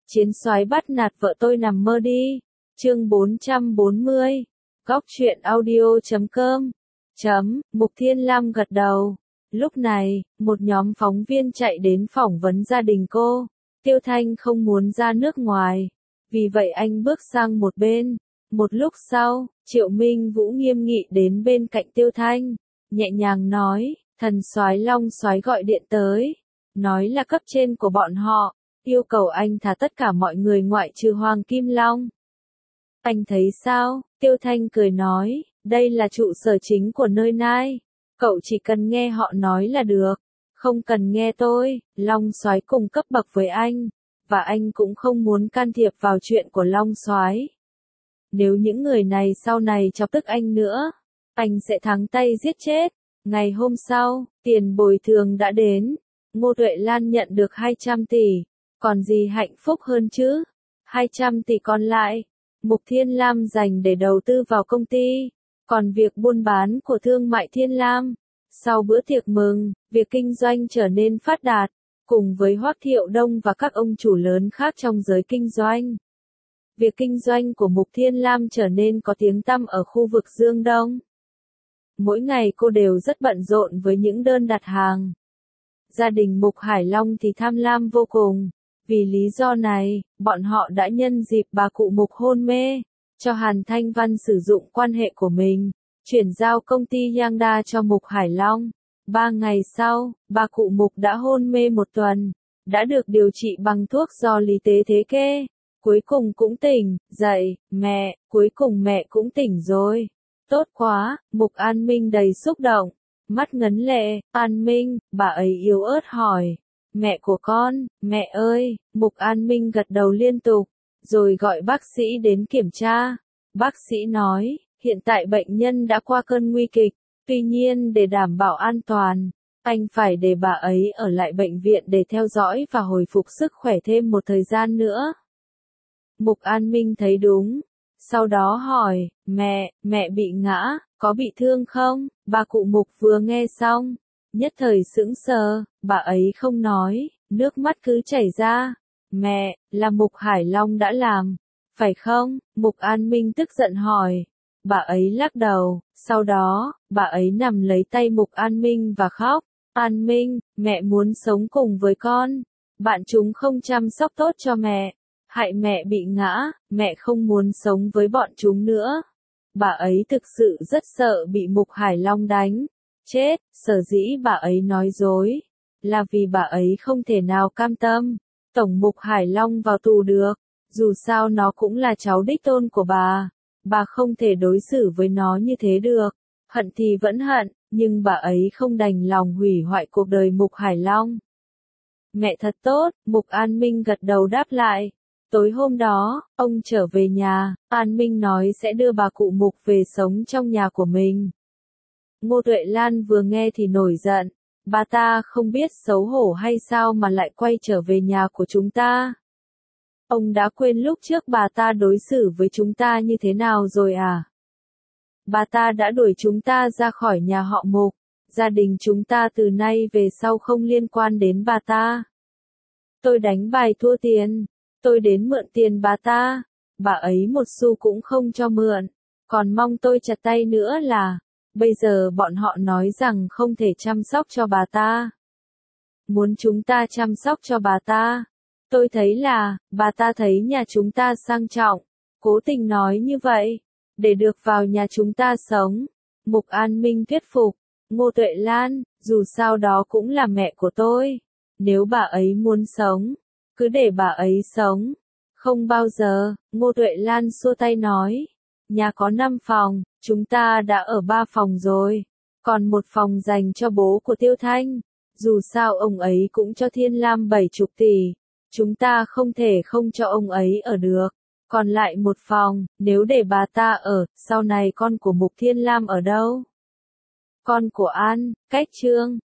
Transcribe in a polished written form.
Chiến soái bắt nạt vợ tôi nằm mơ đi. Chương 440. Góc truyện audio.com. Mục Thiên Lam gật đầu. Lúc này, một nhóm phóng viên chạy đến phỏng vấn gia đình cô. Tiêu Thanh không muốn ra nước ngoài. Vì vậy anh bước sang một bên. Một lúc sau, Triệu Minh Vũ nghiêm nghị đến bên cạnh Tiêu Thanh. Nhẹ nhàng nói, thần soái Long soái gọi điện tới. Nói là cấp trên của bọn họ. Yêu cầu anh thả tất cả mọi người ngoại trừ Hoàng Kim Long. Anh thấy sao? Tiêu Thanh cười nói, đây là trụ sở chính của nơi này. Cậu chỉ cần nghe họ nói là được. Không cần nghe tôi, Long soái cùng cấp bậc với anh. Và anh cũng không muốn can thiệp vào chuyện của Long soái. Nếu những người này sau này chọc tức anh nữa, anh sẽ thắng tay giết chết. Ngày hôm sau, tiền bồi thường đã đến. Ngô Tuệ Lan nhận được 200 tỷ. Còn gì hạnh phúc hơn chứ? 200 tỷ còn lại, Mục Thiên Lam dành để đầu tư vào công ty. Còn việc buôn bán của thương mại Thiên Lam, sau bữa tiệc mừng, việc kinh doanh trở nên phát đạt, cùng với Hoắc Thiệu Đông và các ông chủ lớn khác trong giới kinh doanh. Việc kinh doanh của Mục Thiên Lam trở nên có tiếng tăm ở khu vực Dương Đông. Mỗi ngày cô đều rất bận rộn với những đơn đặt hàng. Gia đình Mục Hải Long thì tham lam vô cùng. Vì lý do này, bọn họ đã nhân dịp bà cụ Mục hôn mê, cho Hàn Thanh Văn sử dụng quan hệ của mình, chuyển giao công ty Yangda cho Mục Hải Long. 3 ngày sau, bà cụ Mục đã hôn mê 1 tuần, đã được điều trị bằng thuốc do lý tế thế kê. Cuối cùng cũng tỉnh, dậy, mẹ, cuối cùng mẹ cũng tỉnh rồi. Tốt quá, Mục An Minh đầy xúc động, mắt ngấn lệ. An Minh, bà ấy yếu ớt hỏi. Mẹ của con, mẹ ơi, Mục An Minh gật đầu liên tục, rồi gọi bác sĩ đến kiểm tra. Bác sĩ nói, hiện tại bệnh nhân đã qua cơn nguy kịch, tuy nhiên để đảm bảo an toàn, anh phải để bà ấy ở lại bệnh viện để theo dõi và hồi phục sức khỏe thêm một thời gian nữa. Mục An Minh thấy đúng, sau đó hỏi, mẹ bị ngã, có bị thương không? Bà cụ Mục vừa nghe xong, nhất thời sững sờ, bà ấy không nói, nước mắt cứ chảy ra. Mẹ, là Mục Hải Long đã làm, phải không? Mục An Minh tức giận hỏi. Bà ấy lắc đầu, sau đó, bà ấy nằm lấy tay Mục An Minh và khóc. An Minh, mẹ muốn sống cùng với con. Bạn chúng không chăm sóc tốt cho mẹ, hại mẹ bị ngã, mẹ không muốn sống với bọn chúng nữa. Bà ấy thực sự rất sợ bị Mục Hải Long đánh. Chết, sở dĩ bà ấy nói dối, là vì bà ấy không thể nào cam tâm Tổng Mục Hải Long vào tù được, dù sao nó cũng là cháu đích tôn của bà không thể đối xử với nó như thế được. Hận thì vẫn hận, nhưng bà ấy không đành lòng hủy hoại cuộc đời Mục Hải Long. Mẹ thật tốt, Mục An Minh gật đầu đáp lại. Tối hôm đó, ông trở về nhà, An Minh nói sẽ đưa bà cụ Mục về sống trong nhà của mình. Ngô Tuệ Lan vừa nghe thì nổi giận, bà ta không biết xấu hổ hay sao mà lại quay trở về nhà của chúng ta. Ông đã quên lúc trước bà ta đối xử với chúng ta như thế nào rồi à? Bà ta đã đuổi chúng ta ra khỏi nhà họ Mục, gia đình chúng ta từ nay về sau không liên quan đến bà ta. Tôi đánh bài thua tiền, tôi đến mượn tiền bà ấy một xu cũng không cho mượn, còn mong tôi chặt tay nữa là, bây giờ bọn họ nói rằng không thể chăm sóc cho bà ta. Muốn chúng ta chăm sóc cho bà ta. Tôi thấy là, bà ta thấy nhà chúng ta sang trọng, cố tình nói như vậy, để được vào nhà chúng ta sống. Mục An Minh thuyết phục, Ngô Tuệ Lan, dù sao đó cũng là mẹ của tôi. Nếu bà ấy muốn sống, cứ để bà ấy sống. Không bao giờ, Ngô Tuệ Lan xua tay nói. Nhà có 5 phòng, chúng ta đã ở 3 phòng rồi. Còn 1 phòng dành cho bố của Tiêu Thanh. Dù sao ông ấy cũng cho Thiên Lam 70 tỷ. Chúng ta không thể không cho ông ấy ở được. Còn lại 1 phòng, nếu để bà ta ở, sau này con của Mục Thiên Lam ở đâu? Con của An, Cách Trương,